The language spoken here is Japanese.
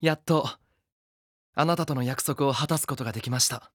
やっとあなたとの約束を果たすことができました。